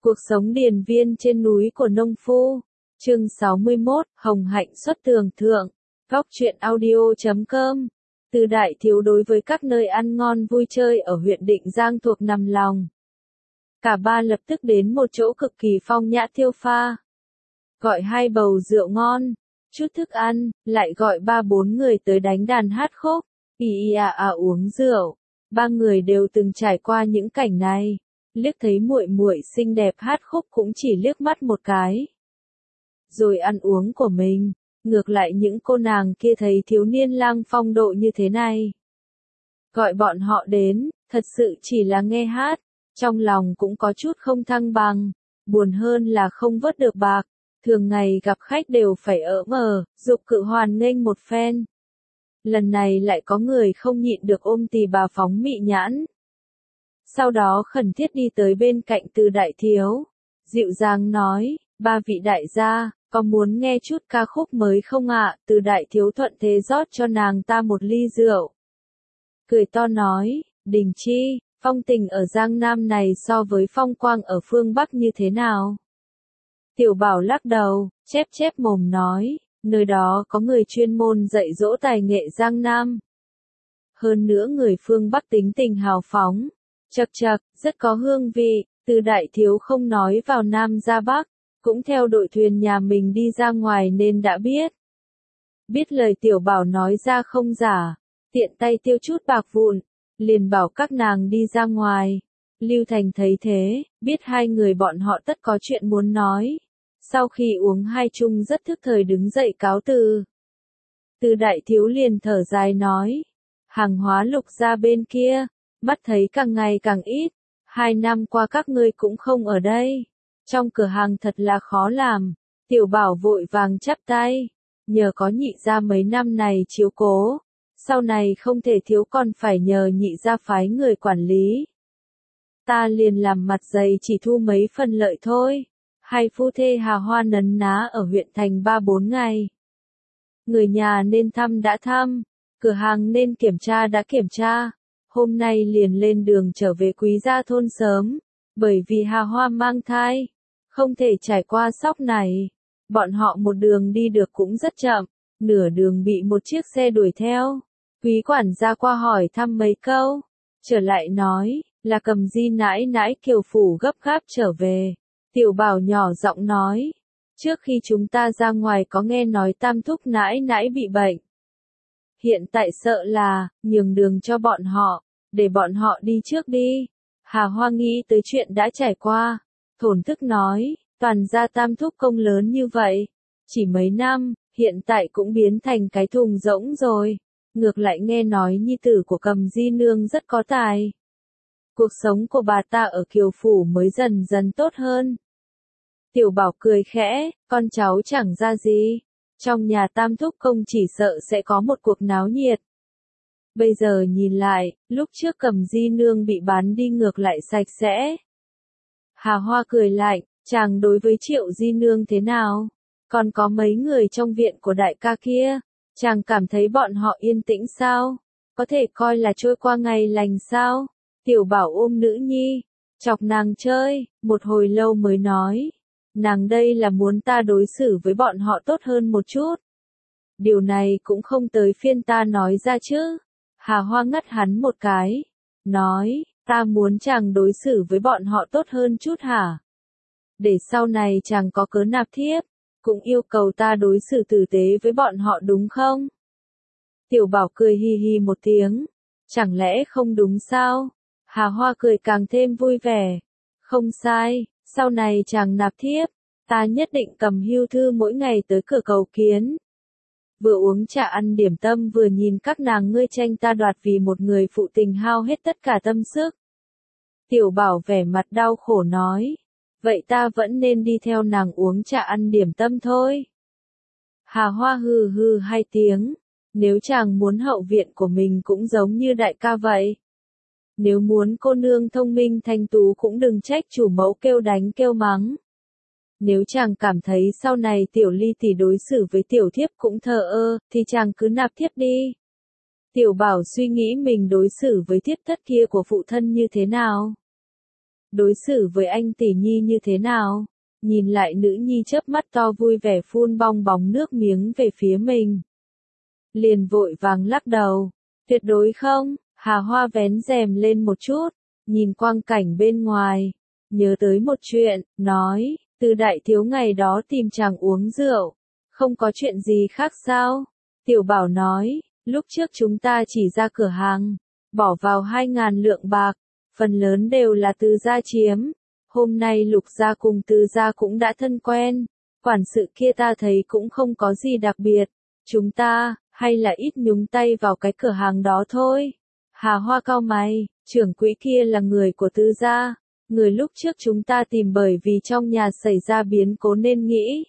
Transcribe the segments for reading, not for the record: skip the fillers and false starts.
Cuộc sống điền viên trên núi của nông phu. Chương 61, Hồng hạnh xuất tường thượng. Góc truyện audio.com. Từ đại thiếu đối với các nơi ăn ngon vui chơi ở huyện Định Giang thuộc nằm lòng. Cả ba lập tức đến một chỗ cực kỳ phong nhã tiêu pha. Gọi 2 bầu rượu ngon, chút thức ăn, lại gọi 3-4 người tới đánh đàn hát khúc, uống rượu. 3 người đều từng trải qua những cảnh này. Liếc thấy muội muội xinh đẹp hát khúc cũng chỉ liếc mắt một cái. Rồi ăn uống của mình, ngược lại những cô nàng kia thấy thiếu niên lang phong độ như thế này. Gọi bọn họ đến, thật sự chỉ là nghe hát, trong lòng cũng có chút không thăng bằng, buồn hơn là không vớt được bạc, thường ngày gặp khách đều phải ỡ mờ, dục cự hoàn nghênh một phen. Lần này lại có người không nhịn được ôm tì bà phóng mị nhãn. Sau đó khẩn thiết đi tới bên cạnh Từ đại thiếu, dịu dàng nói, 3 vị đại gia, có muốn nghe chút ca khúc mới không ạ? Từ đại thiếu thuận thế rót cho nàng ta một ly rượu. Cười to nói, Đình Chi, phong tình ở Giang Nam này so với phong quang ở phương Bắc như thế nào? Tiểu Bảo lắc đầu, chép mồm nói, nơi đó có người chuyên môn dạy dỗ tài nghệ Giang Nam. Hơn nữa người phương Bắc tính tình hào phóng, chật, rất có hương vị. Từ đại thiếu không nói vào Nam ra Bắc, cũng theo đội thuyền nhà mình đi ra ngoài nên đã biết. Biết lời Tiểu Bảo nói ra không giả, tiện tay tiêu chút bạc vụn, liền bảo các nàng đi ra ngoài. Lưu Thành thấy thế, biết 2 người bọn họ tất có chuyện muốn nói. Sau khi uống 2 chung rất thức thời đứng dậy cáo từ. Từ đại thiếu liền thở dài nói, hàng hóa Lục gia bên kia, mắt thấy càng ngày càng ít, 2 năm qua các ngươi cũng không ở đây. Trong cửa hàng thật là khó làm. Tiểu Bảo vội vàng chắp tay, nhờ có nhị gia mấy năm này chiếu cố, sau này không thể thiếu còn phải nhờ nhị gia phái người quản lý. Ta liền làm mặt dày chỉ thu mấy phần lợi thôi. 2 phu thê hào hoa nấn ná ở huyện thành 3-4 ngày. Người nhà nên thăm đã thăm, cửa hàng nên kiểm tra đã kiểm tra. Hôm nay liền lên đường trở về Quý gia thôn sớm, bởi vì Hà Hoa mang thai, không thể trải qua sóc này. Bọn họ một đường đi được cũng rất chậm, nửa đường bị một chiếc xe đuổi theo. Quý quản gia qua hỏi thăm mấy câu, trở lại nói, là Cầm Di nãi nãi Kiều phủ gấp gáp trở về. Tiểu Bảo nhỏ giọng nói, trước khi chúng ta ra ngoài có nghe nói Tam thúc nãi nãi bị bệnh. Hiện tại sợ là, nhường đường cho bọn họ, để bọn họ đi trước đi. Hà Hoa nghĩ tới chuyện đã trải qua, thổn thức nói, toàn gia Tam thúc công lớn như vậy, chỉ mấy năm, hiện tại cũng biến thành cái thùng rỗng rồi. Ngược lại nghe nói nhi tử của Cầm Di nương rất có tài. Cuộc sống của bà ta ở Kiều phủ mới dần dần tốt hơn. Tiểu Bảo cười khẽ, con cháu chẳng ra gì. Trong nhà Tam thúc công chỉ sợ sẽ có một cuộc náo nhiệt. Bây giờ nhìn lại, lúc trước Cầm Di nương bị bán đi ngược lại sạch sẽ. Hà Hoa cười lạnh, chàng đối với Triệu Di nương thế nào? Còn có mấy người trong viện của đại ca kia, chàng cảm thấy bọn họ yên tĩnh sao? Có thể coi là trôi qua ngày lành sao? Tiểu Bảo ôm nữ nhi, chọc nàng chơi, một hồi lâu mới nói. Nàng đây là muốn ta đối xử với bọn họ tốt hơn một chút. Điều này cũng không tới phiên ta nói ra chứ. Hà Hoa ngắt hắn một cái. Nói, ta muốn chàng đối xử với bọn họ tốt hơn chút hả? Để sau này chàng có cớ nạp thiếp, cũng yêu cầu ta đối xử tử tế với bọn họ đúng không? Tiểu Bảo cười hi hi một tiếng. Chẳng lẽ không đúng sao? Hà Hoa cười càng thêm vui vẻ. Không sai, sau này chàng nạp thiếp, ta nhất định cầm hưu thư mỗi ngày tới cửa cầu kiến. Vừa uống trà ăn điểm tâm vừa nhìn các nàng ngươi tranh ta đoạt vì một người phụ tình hao hết tất cả tâm sức. Tiểu Bảo vẻ mặt đau khổ nói, vậy ta vẫn nên đi theo nàng uống trà ăn điểm tâm thôi. Hà Hoa hừ hừ 2 tiếng, nếu chàng muốn hậu viện của mình cũng giống như đại ca vậy. Nếu muốn cô nương thông minh thanh tú cũng đừng trách chủ mẫu kêu đánh kêu mắng. Nếu chàng cảm thấy sau này Tiểu Ly tỷ đối xử với tiểu thiếp cũng thờ ơ, thì chàng cứ nạp thiếp đi. Tiểu Bảo suy nghĩ mình đối xử với thiếp thất kia của phụ thân như thế nào. đối xử với anh tỷ nhi như thế nào? Nhìn lại nữ nhi chớp mắt to vui vẻ phun bong bóng nước miếng về phía mình. Liền vội vàng lắc đầu. Tuyệt đối không, Hà Hoa vén rèm lên một chút, nhìn quang cảnh bên ngoài. Nhớ tới một chuyện, nói, Từ đại thiếu ngày đó tìm chàng uống rượu. Không có chuyện gì khác sao? Tiểu Bảo nói, lúc trước chúng ta chỉ ra cửa hàng, bỏ vào 2.000 lượng bạc, phần lớn đều là Từ gia chiếm. Hôm nay Lục gia cùng Từ gia cũng đã thân quen, quản sự kia ta thấy cũng không có gì đặc biệt. Chúng ta, hay là ít nhúng tay vào cái cửa hàng đó thôi. Hà Hoa cau mày, trưởng quỹ kia là người của Từ gia, người lúc trước chúng ta tìm bởi vì trong nhà xảy ra biến cố nên nghĩ.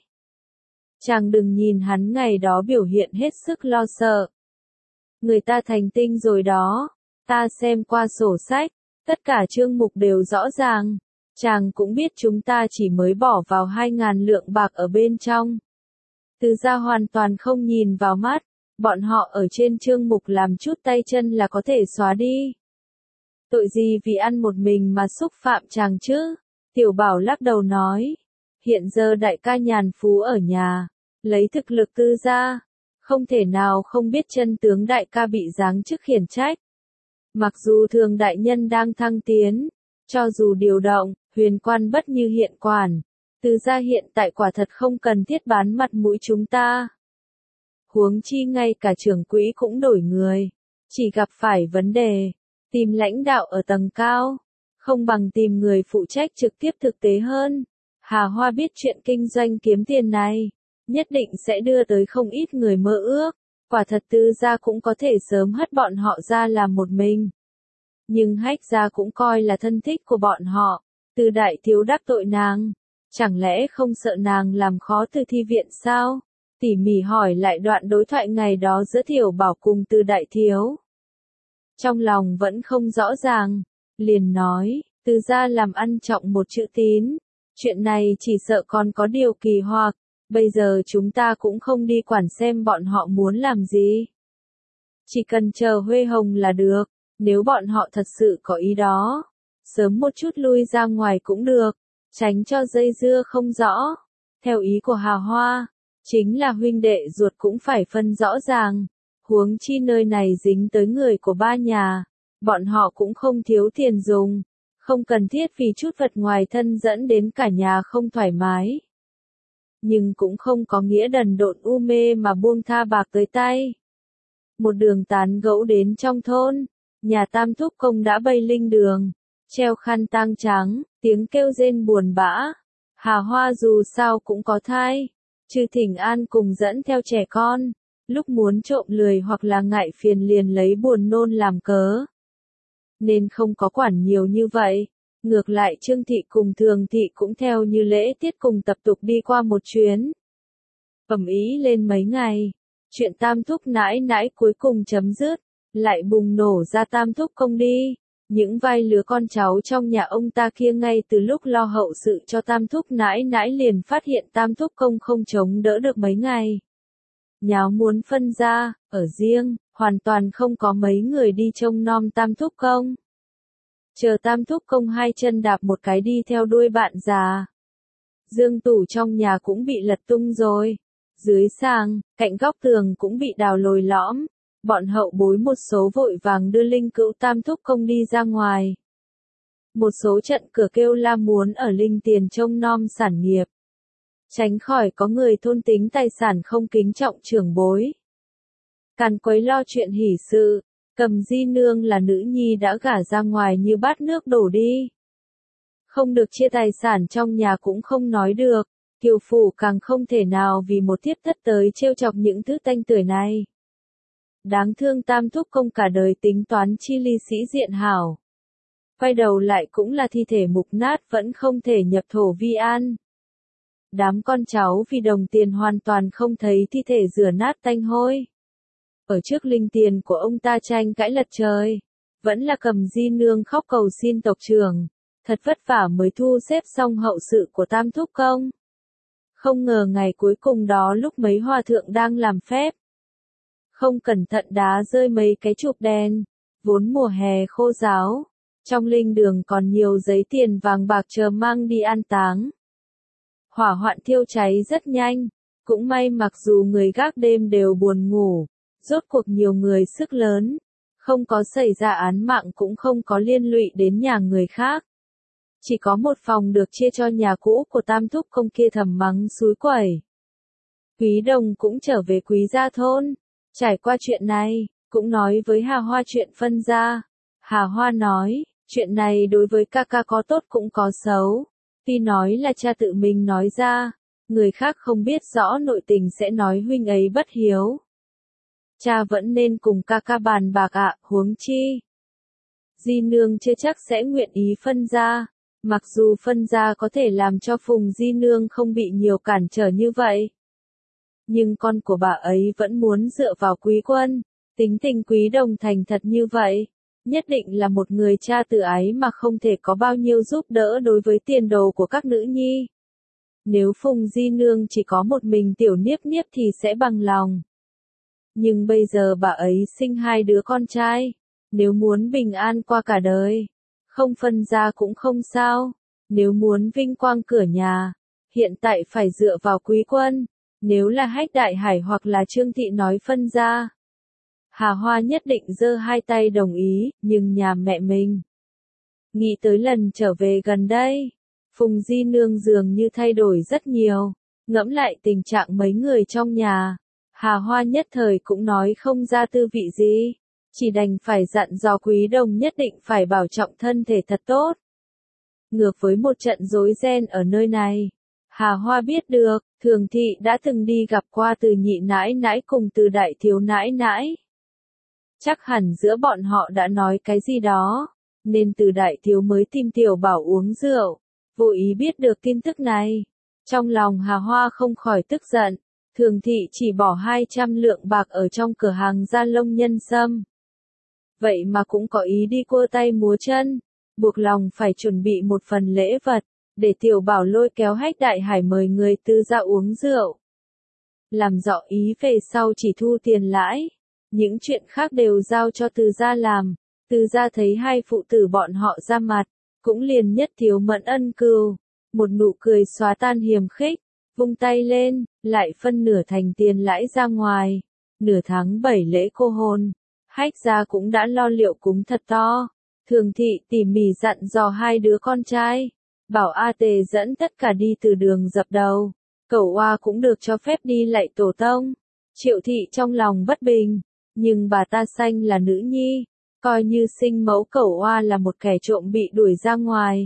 Chàng đừng nhìn hắn ngày đó biểu hiện hết sức lo sợ. Người ta thành tinh rồi đó, ta xem qua sổ sách, tất cả chương mục đều rõ ràng. Chàng cũng biết chúng ta chỉ mới bỏ vào 2.000 lượng bạc ở bên trong. Từ gia hoàn toàn không nhìn vào mắt, bọn họ ở trên chương mục làm chút tay chân là có thể xóa đi. Tội gì vì ăn một mình mà xúc phạm chàng chứ? Tiểu Bảo lắc đầu nói, hiện giờ đại ca nhàn phú ở nhà, lấy thực lực Từ gia, không thể nào không biết chân tướng đại ca bị giáng chức khiển trách. Mặc dù thường đại nhân đang thăng tiến, cho dù điều động, huyền quan bất như hiện quản, Từ gia hiện tại quả thật không cần thiết bán mặt mũi chúng ta. Huống chi ngay cả trưởng quỹ cũng đổi người, chỉ gặp phải vấn đề, tìm lãnh đạo ở tầng cao, không bằng tìm người phụ trách trực tiếp thực tế hơn. Hà Hoa biết chuyện kinh doanh kiếm tiền này, nhất định sẽ đưa tới không ít người mơ ước, quả thật Từ gia cũng có thể sớm hất bọn họ ra làm một mình. Nhưng Hách gia cũng coi là thân thích của bọn họ, Từ đại thiếu đắc tội nàng, chẳng lẽ không sợ nàng làm khó Từ thi viện sao? Tỉ mỉ hỏi lại đoạn đối thoại ngày đó giữa Tiểu Bảo cùng Từ đại thiếu. Trong lòng vẫn không rõ ràng, liền nói, Từ gia làm ăn trọng một chữ tín, chuyện này chỉ sợ còn có điều kỳ hoặc, bây giờ chúng ta cũng không đi quản xem bọn họ muốn làm gì. Chỉ cần chờ Huê Hồng là được, nếu bọn họ thật sự có ý đó, sớm một chút lui ra ngoài cũng được, tránh cho dây dưa không rõ. Theo ý của Hà Hoa, chính là huynh đệ ruột cũng phải phân rõ ràng, huống chi nơi này dính tới người của ba nhà, bọn họ cũng không thiếu tiền dùng, không cần thiết vì chút vật ngoài thân dẫn đến cả nhà không thoải mái. Nhưng cũng không có nghĩa đần độn u mê mà buông tha bạc tới tay. Một đường tán gẫu đến trong thôn, nhà Tam Thúc Công đã bày linh đường, treo khăn tang trắng, tiếng kêu rên buồn bã. Hà Hoa dù sao cũng có thai, Trừ Thỉnh An cùng dẫn theo trẻ con, lúc muốn trộm lười hoặc là ngại phiền liền lấy buồn nôn làm cớ. Nên không có quản nhiều như vậy, ngược lại Trương Thị cùng Thường Thị cũng theo như lễ tiết cùng tập tục đi qua một chuyến. Ầm ĩ lên mấy ngày, chuyện Tam Thúc nãi nãi cuối cùng chấm dứt, lại bùng nổ ra Tam Thúc Công đi. Những vai lứa con cháu trong nhà ông ta kia ngay từ lúc lo hậu sự cho Tam Thúc nãi nãi liền phát hiện Tam Thúc Công không chống đỡ được mấy ngày. Nháo muốn phân ra, ở riêng, hoàn toàn không có mấy người đi trông nom Tam Thúc Công. Chờ Tam Thúc Công hai chân đạp một cái đi theo đuôi bạn già. Dương tủ trong nhà cũng bị lật tung rồi. Dưới sàng, cạnh góc tường cũng bị đào lồi lõm. Bọn hậu bối một số vội vàng đưa linh cữu Tam Thúc Công đi ra ngoài. Một số trận cửa kêu la muốn ở linh tiền trông nom sản nghiệp. Tránh khỏi có người thôn tính tài sản không kính trọng trưởng bối. Càn quấy lo chuyện hỷ sự, Cầm Di Nương là nữ nhi đã gả ra ngoài như bát nước đổ đi. Không được chia tài sản trong nhà cũng không nói được, Kiều Phủ càng không thể nào vì một thiếp thất tới trêu chọc những thứ tanh tưởi này. Đáng thương Tam Thúc Công cả đời tính toán chi ly sĩ diện hảo. Quay đầu lại cũng là thi thể mục nát vẫn không thể nhập thổ vi an. Đám con cháu vì đồng tiền hoàn toàn không thấy thi thể rửa nát tanh hôi. Ở trước linh tiền của ông ta tranh cãi lật trời. Vẫn là Cầm Di Nương khóc cầu xin tộc trưởng. Thật vất vả mới thu xếp xong hậu sự của Tam Thúc Công. Không ngờ ngày cuối cùng đó lúc mấy hòa thượng đang làm phép. Không cẩn thận đá rơi mấy cái chụp đèn. Vốn mùa hè khô ráo. Trong linh đường còn nhiều giấy tiền vàng bạc chờ mang đi an táng. Hỏa hoạn thiêu cháy rất nhanh, cũng may mặc dù người gác đêm đều buồn ngủ, rốt cuộc nhiều người sức lớn, không có xảy ra án mạng cũng không có liên lụy đến nhà người khác. Chỉ có một phòng được chia cho nhà cũ của tam thúc công kia thầm mắng xúi quẩy. Quý Đồng cũng trở về Quý gia thôn, trải qua chuyện này, cũng nói với Hà Hoa chuyện phân gia. Hà Hoa nói, chuyện này đối với ca ca có tốt cũng có xấu. Tuy nói là cha tự mình nói ra, người khác không biết rõ nội tình sẽ nói huynh ấy bất hiếu. Cha vẫn nên cùng ca ca bàn bạc ạ, huống chi. Di nương chưa chắc sẽ nguyện ý phân gia, mặc dù phân gia có thể làm cho Phùng Di nương không bị nhiều cản trở như vậy. Nhưng con của bà ấy vẫn muốn dựa vào Quý Quân, tính tình Quý Đồng thành thật như vậy. Nhất định là một người cha từ ái mà không thể có bao nhiêu giúp đỡ đối với tiền đồ của các nữ nhi. Nếu Phùng Di nương chỉ có một mình tiểu Niếp Niếp thì sẽ bằng lòng. Nhưng bây giờ bà ấy sinh 2 đứa con trai, nếu muốn bình an qua cả đời, không phân gia cũng không sao. Nếu muốn vinh quang cửa nhà, hiện tại phải dựa vào Quý Quân. Nếu là Hách Đại Hải hoặc là Trương Thị nói phân gia, Hà Hoa nhất định giơ 2 tay đồng ý, nhưng nhà mẹ mình. Nghĩ tới lần trở về gần đây, Phùng Di nương dường như thay đổi rất nhiều, ngẫm lại tình trạng mấy người trong nhà, Hà Hoa nhất thời cũng nói không ra tư vị gì, chỉ đành phải dặn dò Quý Đồng nhất định phải bảo trọng thân thể thật tốt. Ngược với một trận rối ren ở nơi này, Hà Hoa biết được, Thường Thị đã từng đi gặp qua Từ nhị nãi nãi cùng Từ đại thiếu nãi nãi. Chắc hẳn giữa bọn họ đã nói cái gì đó, nên Từ đại thiếu mới tìm Tiểu Bảo uống rượu, vô ý biết được tin tức này. Trong lòng Hà Hoa không khỏi tức giận, Thường Thị chỉ bỏ 200 lượng bạc ở trong cửa hàng Gia Lông Nhân Sâm. Vậy mà cũng có ý đi cua tay múa chân, buộc lòng phải chuẩn bị một phần lễ vật, để Tiểu Bảo lôi kéo Hách Đại Hải mời người Từ gia uống rượu. Làm rõ ý về sau chỉ thu tiền lãi, những chuyện khác đều giao cho Từ gia làm. Từ gia thấy 2 phụ tử bọn họ ra mặt, cũng liền nhất thiếu mẫn ân cừu, một nụ cười xóa tan hiềm khích, vung tay lên, lại phân nửa thành tiền lãi ra ngoài. Nửa tháng 7 lễ cô hôn, Hách gia cũng đã lo liệu cúng thật to. Thường Thị tỉ mỉ dặn dò 2 đứa con trai, bảo A Tề dẫn tất cả đi từ đường dập đầu, Cẩu Oa cũng được cho phép đi lạy tổ tông. Triệu Thị trong lòng bất bình, nhưng bà ta sanh là nữ nhi, coi như sinh mẫu Cẩu Oa là một kẻ trộm bị đuổi ra ngoài.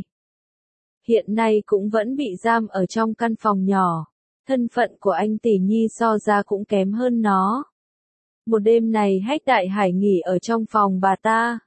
Hiện nay cũng vẫn bị giam ở trong căn phòng nhỏ, thân phận của anh tỷ nhi so ra cũng kém hơn nó. Một đêm này Hách Đại Hải nghỉ ở trong phòng bà ta.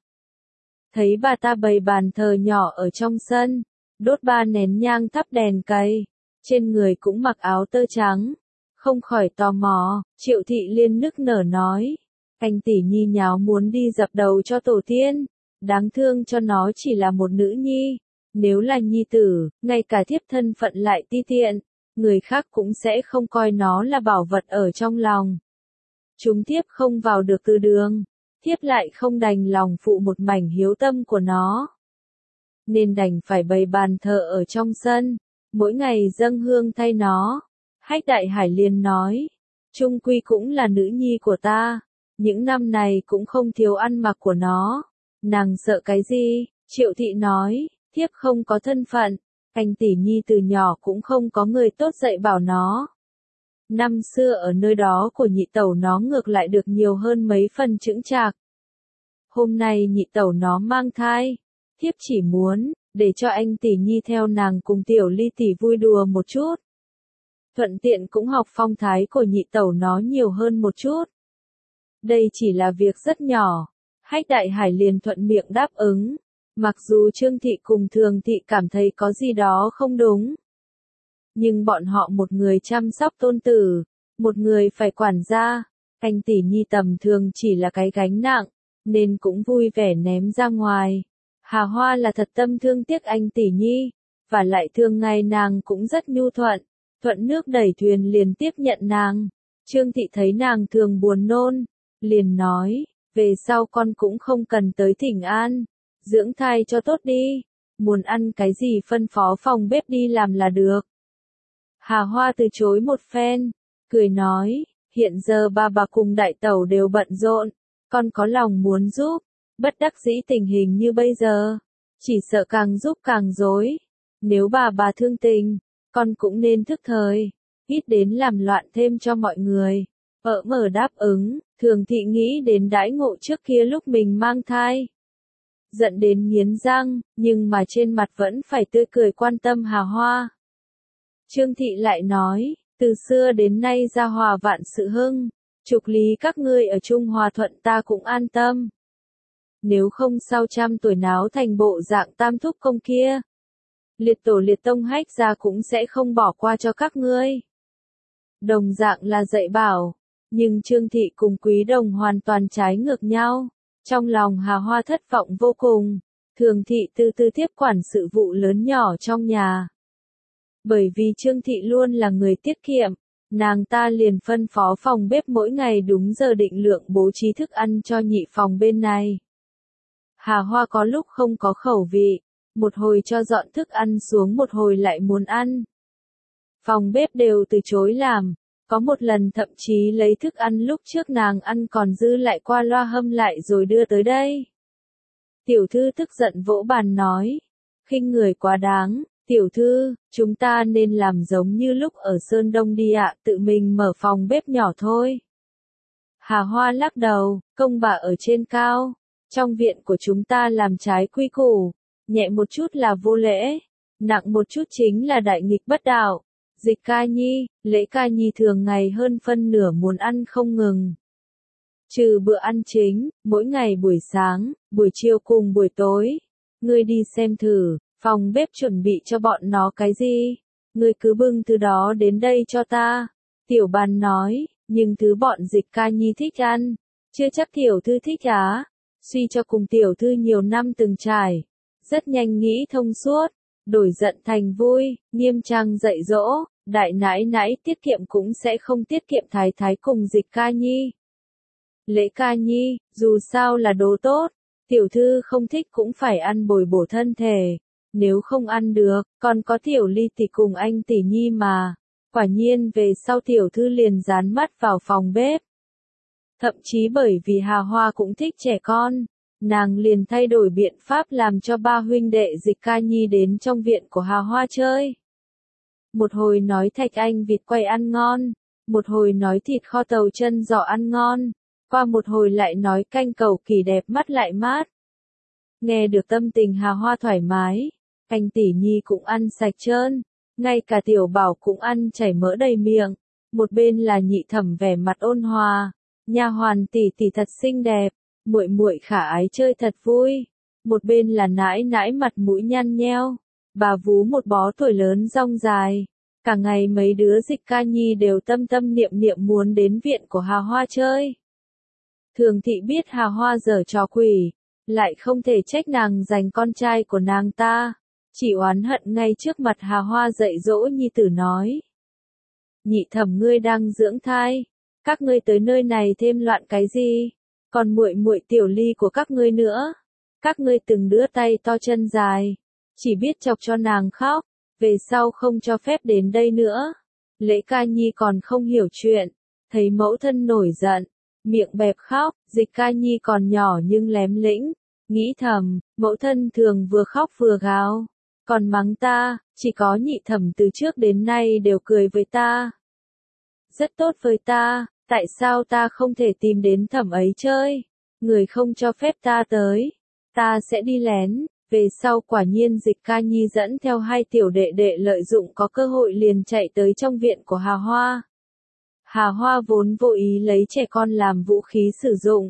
Thấy bà ta bày bàn thờ nhỏ ở trong sân, đốt 3 nén nhang thắp đèn cầy, trên người cũng mặc áo tơ trắng. Không khỏi tò mò, Triệu Thị liên nức nở nói, anh tỷ nhi nháo muốn đi dập đầu cho tổ tiên, đáng thương cho nó chỉ là một nữ nhi, nếu là nhi tử, ngay cả thiếp thân phận lại ti tiện, người khác cũng sẽ không coi nó là bảo vật ở trong lòng. Chúng thiếp không vào được từ đường, thiếp lại không đành lòng phụ một mảnh hiếu tâm của nó, nên đành phải bày bàn thờ ở trong sân, mỗi ngày dâng hương thay nó. Hách Đại Hải liền nói, chung quy cũng là nữ nhi của ta, những năm này cũng không thiếu ăn mặc của nó, nàng sợ cái gì? Triệu Thị nói, thiếp không có thân phận, anh tỷ nhi từ nhỏ cũng không có người tốt dạy bảo nó. Năm xưa ở nơi đó của nhị tẩu nó ngược lại được nhiều hơn mấy phần chững chạc. Hôm nay nhị tẩu nó mang thai, thiếp chỉ muốn, để cho anh tỷ nhi theo nàng cùng Tiểu Ly tỷ vui đùa một chút. Thuận tiện cũng học phong thái của nhị tẩu nó nhiều hơn một chút. Đây chỉ là việc rất nhỏ, Hách Đại Hải liền thuận miệng đáp ứng, mặc dù Trương Thị cùng Thường Thị cảm thấy có gì đó không đúng. Nhưng bọn họ một người chăm sóc tôn tử, một người phải quản gia, anh tỷ nhi tầm thường chỉ là cái gánh nặng, nên cũng vui vẻ ném ra ngoài. Hà Hoa là thật tâm thương tiếc anh tỷ nhi, và lại thường ngày nàng cũng rất nhu thuận, thuận nước đẩy thuyền liền tiếp nhận nàng. Trương Thị thấy nàng thường buồn nôn, liền nói, về sau con cũng không cần tới thỉnh an, dưỡng thai cho tốt đi, muốn ăn cái gì phân phó phòng bếp đi làm là được. Hà Hoa từ chối một phen, cười nói, hiện giờ bà cùng đại tẩu đều bận rộn, con có lòng muốn giúp, bất đắc dĩ tình hình như bây giờ, chỉ sợ càng giúp càng rối. Nếu bà thương tình, con cũng nên thức thời, ít đến làm loạn thêm cho mọi người. Mở đáp ứng, Thường Thị nghĩ đến đãi ngộ trước kia lúc mình mang thai. Giận đến nghiến răng, nhưng mà trên mặt vẫn phải tươi cười quan tâm Hà Hoa. Trương Thị lại nói, từ xưa đến nay gia hòa vạn sự hưng, trục lý các ngươi ở chung hòa thuận ta cũng an tâm. Nếu không sau 100 tuổi náo thành bộ dạng tam thúc công kia, liệt tổ liệt tông hách gia cũng sẽ không bỏ qua cho các ngươi. Đồng dạng là dạy bảo, nhưng Trương Thị cùng Quý Đồng hoàn toàn trái ngược nhau. Trong lòng Hà Hoa thất vọng vô cùng, Thường Thị từ từ tiếp quản sự vụ lớn nhỏ trong nhà. Bởi vì Trương Thị luôn là người tiết kiệm, nàng ta liền phân phó phòng bếp mỗi ngày đúng giờ định lượng bố trí thức ăn cho nhị phòng bên này. Hà Hoa có lúc không có khẩu vị, một hồi cho dọn thức ăn xuống một hồi lại muốn ăn. Phòng bếp đều từ chối làm, có một lần thậm chí lấy thức ăn lúc trước nàng ăn còn dư lại qua loa hâm lại rồi đưa tới đây. Tiểu thư tức giận vỗ bàn nói, khinh người quá đáng, tiểu thư, chúng ta nên làm giống như lúc ở Sơn Đông đi ạ, tự mình mở phòng bếp nhỏ thôi. Hà Hoa lắc đầu, công bà ở trên cao, trong viện của chúng ta làm trái quy củ, nhẹ một chút là vô lễ, nặng một chút chính là đại nghịch bất đạo. Dịch ca nhi, Lễ ca nhi thường ngày hơn phân nửa muốn ăn không ngừng. Trừ bữa ăn chính, mỗi ngày buổi sáng, buổi chiều cùng buổi tối. Ngươi đi xem thử, phòng bếp chuẩn bị cho bọn nó cái gì? Ngươi cứ bưng thứ đó đến đây cho ta. Tiểu Bàn nói, nhưng thứ bọn Dịch ca nhi thích ăn, chưa chắc tiểu thư thích á. Suy cho cùng tiểu thư nhiều năm từng trải, rất nhanh nghĩ thông suốt. Đổi giận thành vui, nghiêm trang dạy dỗ, đại nãi nãi tiết kiệm cũng sẽ không tiết kiệm thái thái cùng Dịch ca nhi. Lễ ca nhi, dù sao là đồ tốt, tiểu thư không thích cũng phải ăn bồi bổ thân thể. Nếu không ăn được, còn có tiểu ly tỷ cùng anh tỷ nhi mà. Quả nhiên về sau tiểu thư liền dán mắt vào phòng bếp. Thậm chí bởi vì Hà Hoa cũng thích trẻ con, nàng liền thay đổi biện pháp làm cho ba huynh đệ Dịch ca nhi đến trong viện của Hà Hoa chơi. Một hồi nói thạch anh vịt quay ăn ngon, một hồi nói thịt kho tàu chân giò ăn ngon, qua một hồi lại nói canh cầu kỳ đẹp mắt lại mát. Nghe được tâm tình Hà Hoa thoải mái, anh tỷ nhi cũng ăn sạch trơn, ngay cả tiểu bảo cũng ăn chảy mỡ đầy miệng. Một bên là nhị thẩm vẻ mặt ôn hòa, nha hoàn tỷ tỷ thật xinh đẹp, muội muội khả ái chơi thật vui. Một bên là nãi nãi mặt mũi nhăn nheo, bà vú một bó tuổi lớn rong dài. Cả ngày mấy đứa Dịch ca nhi đều tâm tâm niệm niệm muốn đến viện của Hà Hoa chơi. Thường Thị biết Hà Hoa giở trò quỷ, lại không thể trách nàng giành con trai của nàng ta, chỉ oán hận ngay trước mặt Hà Hoa dạy dỗ nhi tử nói. Nhị thẩm ngươi đang dưỡng thai, các ngươi tới nơi này thêm loạn cái gì? Còn muội muội tiểu ly của các ngươi nữa, các ngươi từng đứa tay to chân dài, chỉ biết chọc cho nàng khóc, về sau không cho phép đến đây nữa. Lễ ca nhi còn không hiểu chuyện, thấy mẫu thân nổi giận, miệng bẹp khóc, Dịch ca nhi còn nhỏ nhưng lém lĩnh, nghĩ thầm, mẫu thân thường vừa khóc vừa gào, còn mắng ta, chỉ có nhị thẩm từ trước đến nay đều cười với ta. Rất tốt với ta, tại sao ta không thể tìm đến thẩm ấy chơi? Người không cho phép ta tới, ta sẽ đi lén. Về sau quả nhiên Dịch ca nhi dẫn theo hai tiểu đệ đệ lợi dụng có cơ hội liền chạy tới trong viện của Hà Hoa. Hà Hoa vốn vô ý lấy trẻ con làm vũ khí sử dụng.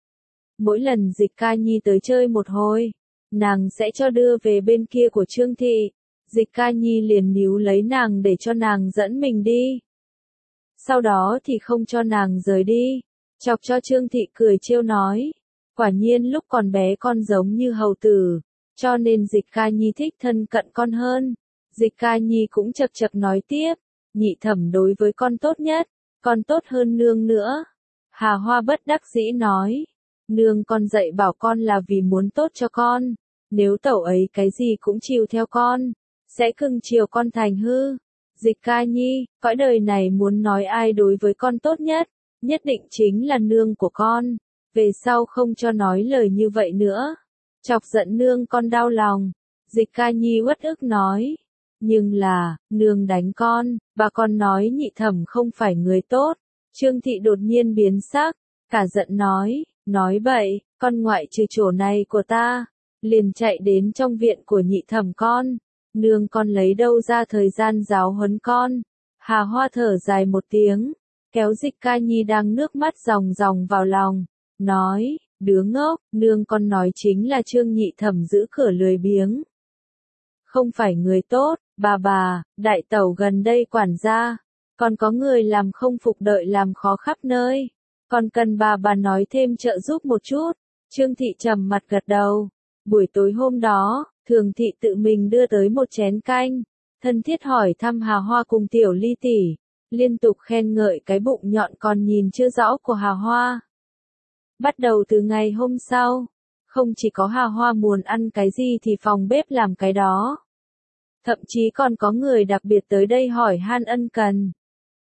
Mỗi lần Dịch ca nhi tới chơi một hồi, nàng sẽ cho đưa về bên kia của Trương Thị. Dịch ca nhi liền níu lấy nàng để cho nàng dẫn mình đi. Sau đó thì không cho nàng rời đi, chọc cho Trương Thị cười trêu nói. Quả nhiên lúc còn bé con giống như hầu tử, cho nên Dịch ca nhi thích thân cận con hơn. Dịch ca nhi cũng chậc chậc nói tiếp, nhị thẩm đối với con tốt nhất, con tốt hơn nương nữa. Hà Hoa bất đắc dĩ nói, nương con dạy bảo con là vì muốn tốt cho con, nếu tẩu ấy cái gì cũng chiều theo con, sẽ cưng chiều con thành hư. Dịch Ca Nhi, cõi đời này muốn nói ai đối với con tốt nhất định chính là nương của con, về sau không cho nói lời như vậy nữa. Chọc giận nương con đau lòng. Dịch Ca Nhi uất ức nói, nhưng là, nương đánh con, bà con nói nhị thẩm không phải người tốt. Trương Thị đột nhiên biến sắc, cả giận nói bậy, con ngoại trừ chỗ này của ta, liền chạy đến trong viện của nhị thẩm con, nương con lấy đâu ra thời gian giáo huấn con. Hà Hoa thở dài một tiếng, kéo Dịch Ca Nhi đang nước mắt ròng ròng vào lòng, nói, đứa ngốc, nương con nói chính là Trương nhị thẩm giữ cửa lười biếng. Không phải người tốt, bà, đại tẩu gần đây quản gia, còn có người làm không phục đợi làm khó khắp nơi. Còn cần bà nói thêm trợ giúp một chút. Trương Thị trầm mặt gật đầu. Buổi tối hôm đó, Thường Thị tự mình đưa tới một chén canh, thân thiết hỏi thăm Hà Hoa cùng Tiểu Ly tỷ, liên tục khen ngợi cái bụng nhọn còn nhìn chưa rõ của Hà Hoa. Bắt đầu từ ngày hôm sau, không chỉ có Hà Hoa muốn ăn cái gì thì phòng bếp làm cái đó. Thậm chí còn có người đặc biệt tới đây hỏi han ân cần.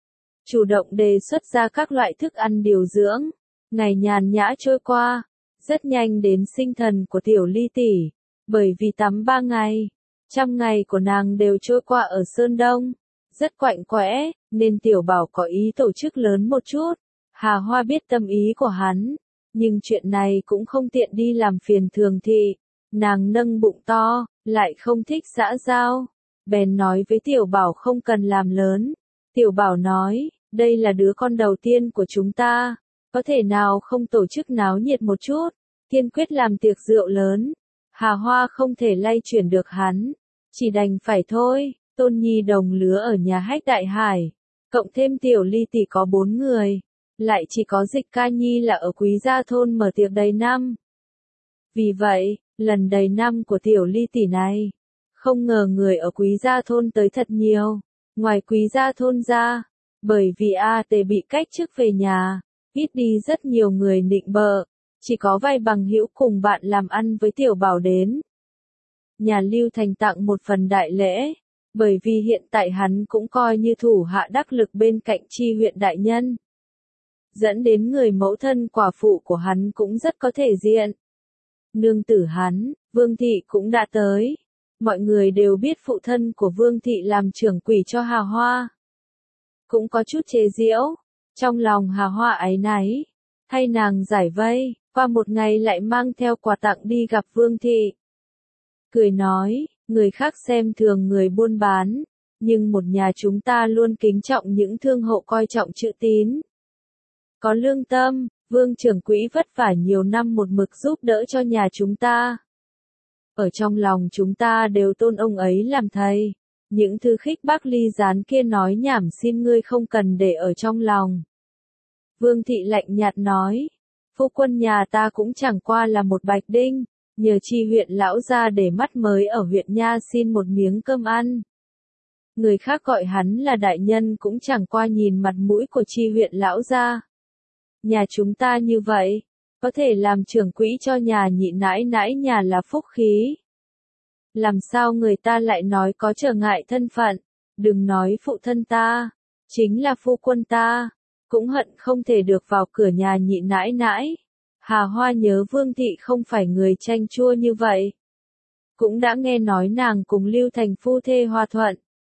Chủ động đề xuất ra các loại thức ăn điều dưỡng. Ngày nhàn nhã trôi qua, rất nhanh đến sinh thần của Tiểu Ly tỷ, bởi vì tắm 3 ngày, 100 ngày của nàng đều trôi qua ở Sơn Đông, rất quạnh quẽ, nên Tiểu Bảo có ý tổ chức lớn một chút. Hà Hoa biết tâm ý của hắn, nhưng chuyện này cũng không tiện đi làm phiền Thường Thị, nàng nâng bụng to, lại không thích xã giao, bèn nói với Tiểu Bảo không cần làm lớn. Tiểu Bảo nói, đây là đứa con đầu tiên của chúng ta, có thể nào không tổ chức náo nhiệt một chút, kiên quyết làm tiệc rượu lớn. Hà Hoa không thể lay chuyển được hắn, chỉ đành phải thôi. Tôn Nhi đồng lứa ở nhà Hách Đại Hải, cộng thêm Tiểu Ly tỷ có 4 người, lại chỉ có Dịch Ca Nhi là ở Quý Gia thôn mở tiệc đầy năm. Vì vậy, lần đầy năm của Tiểu Ly tỷ này, không ngờ người ở Quý Gia thôn tới thật nhiều. Ngoài Quý Gia thôn ra, bởi vì A.T. bị cách chức về nhà, ít đi rất nhiều người nịnh bợ, chỉ có vài bằng hữu cùng bạn làm ăn với Tiểu Bảo đến. Nhà Lưu Thành tặng một phần đại lễ, bởi vì hiện tại hắn cũng coi như thủ hạ đắc lực bên cạnh Chi huyện đại nhân. Dẫn đến người mẫu thân quả phụ của hắn cũng rất có thể diện. Nương tử hắn, Vương Thị cũng đã tới. Mọi người đều biết phụ thân của Vương Thị làm trưởng quỷ cho Hà Hoa. Cũng có chút chế giễu, trong lòng Hà Hoa áy náy, thay nàng giải vây, qua một ngày lại mang theo quà tặng đi gặp Vương Thị. Cười nói, người khác xem thường người buôn bán, nhưng một nhà chúng ta luôn kính trọng những thương hộ coi trọng chữ tín. Có lương tâm, Vương trưởng quỹ vất vả nhiều năm một mực giúp đỡ cho nhà chúng ta. Ở trong lòng chúng ta đều tôn ông ấy làm thầy. Những thứ khích bác ly gián kia nói nhảm xin ngươi không cần để ở trong lòng. Vương Thị lạnh nhạt nói, phu quân nhà ta cũng chẳng qua là một bạch đinh, nhờ Chi huyện lão gia để mắt mới ở huyện nha xin một miếng cơm ăn. Người khác gọi hắn là đại nhân cũng chẳng qua nhìn mặt mũi của Chi huyện lão gia. Nhà chúng ta như vậy, có thể làm trưởng quỹ cho nhà nhị nãi nãi nhà là phúc khí. Làm sao người ta lại nói có trở ngại thân phận, đừng nói phụ thân ta, chính là phu quân ta, cũng hận không thể được vào cửa nhà nhị nãi nãi. Hà Hoa nhớ Vương Thị không phải người chanh chua như vậy. Cũng đã nghe nói nàng cùng Lưu Thành phu thê hòa thuận.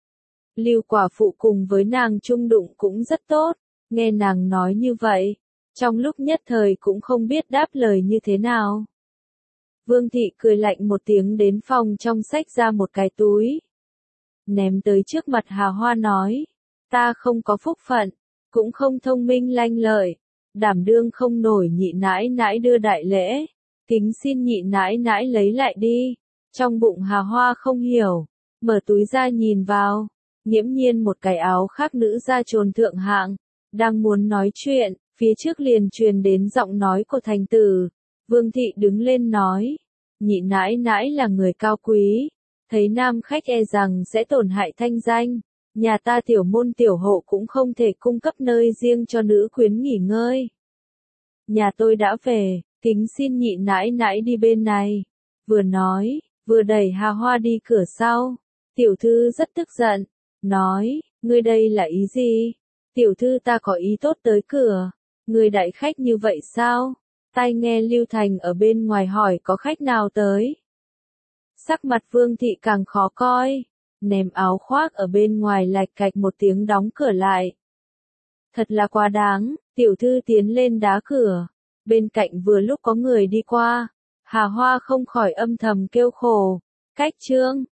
Lưu quả phụ cùng với nàng chung đụng cũng rất tốt, nghe nàng nói như vậy, trong lúc nhất thời cũng không biết đáp lời như thế nào. Vương Thị cười lạnh một tiếng đến phòng trong xách ra một cái túi. Ném tới trước mặt Hà Hoa nói, ta không có phúc phận, cũng không thông minh lanh lợi, đảm đương không nổi nhị nãi nãi đưa đại lễ, kính xin nhị nãi nãi lấy lại đi. Trong bụng Hà Hoa không hiểu, mở túi ra nhìn vào, nghiễm nhiên một cái áo khác nữ gia trồn thượng hạng, đang muốn nói chuyện, phía trước liền truyền đến giọng nói của thành tử. Vương Thị đứng lên nói, nhị nãi nãi là người cao quý, thấy nam khách e rằng sẽ tổn hại thanh danh, nhà ta tiểu môn tiểu hộ cũng không thể cung cấp nơi riêng cho nữ quyến nghỉ ngơi. Nhà tôi đã về, kính xin nhị nãi nãi đi bên này. vừa nói, vừa đẩy Hà Hoa đi cửa sau. Tiểu thư rất tức giận, nói, ngươi đây là ý gì? Tiểu thư ta có ý tốt tới cửa, ngươi đại khách như vậy sao? Tai nghe Lưu Thành ở bên ngoài hỏi có khách nào tới. Sắc mặt Vương thị càng khó coi, ném áo khoác ở bên ngoài lạch cạch một tiếng đóng cửa lại. Thật là quá đáng, tiểu thư tiến lên đá cửa, bên cạnh vừa lúc có người đi qua, Hà Hoa không khỏi âm thầm kêu khổ, cách trương,